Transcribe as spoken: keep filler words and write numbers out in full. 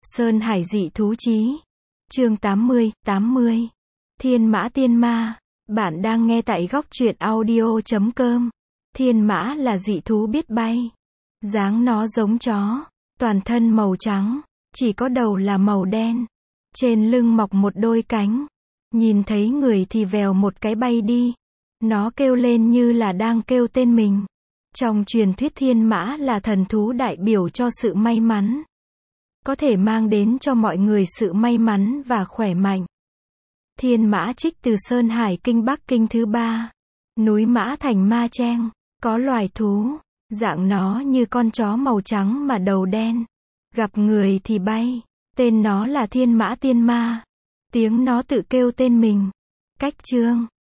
Sơn Hải dị thú chí. Chương tám mươi, tám mươi. Thiên mã tiên ma. Bạn đang nghe tại góc truyện audio chấm com. Thiên mã là dị thú biết bay. Dáng nó giống chó. Toàn thân màu trắng. Chỉ có đầu là màu đen. Trên lưng mọc một đôi cánh. Nhìn thấy người thì vèo một cái bay đi. Nó kêu lên như là đang kêu tên mình. Trong truyền thuyết thiên mã là thần thú đại biểu cho sự may mắn. Có thể mang đến cho mọi người sự may mắn và khỏe mạnh. Thiên mã trích từ Sơn Hải Kinh Bắc Kinh thứ ba. Núi Mã Thành Ma Cheng. Có loài thú. Dạng nó như con chó màu trắng mà đầu đen. Gặp người thì bay. Tên nó là thiên mã tiên ma. Tiếng nó tự kêu tên mình. Cách chương.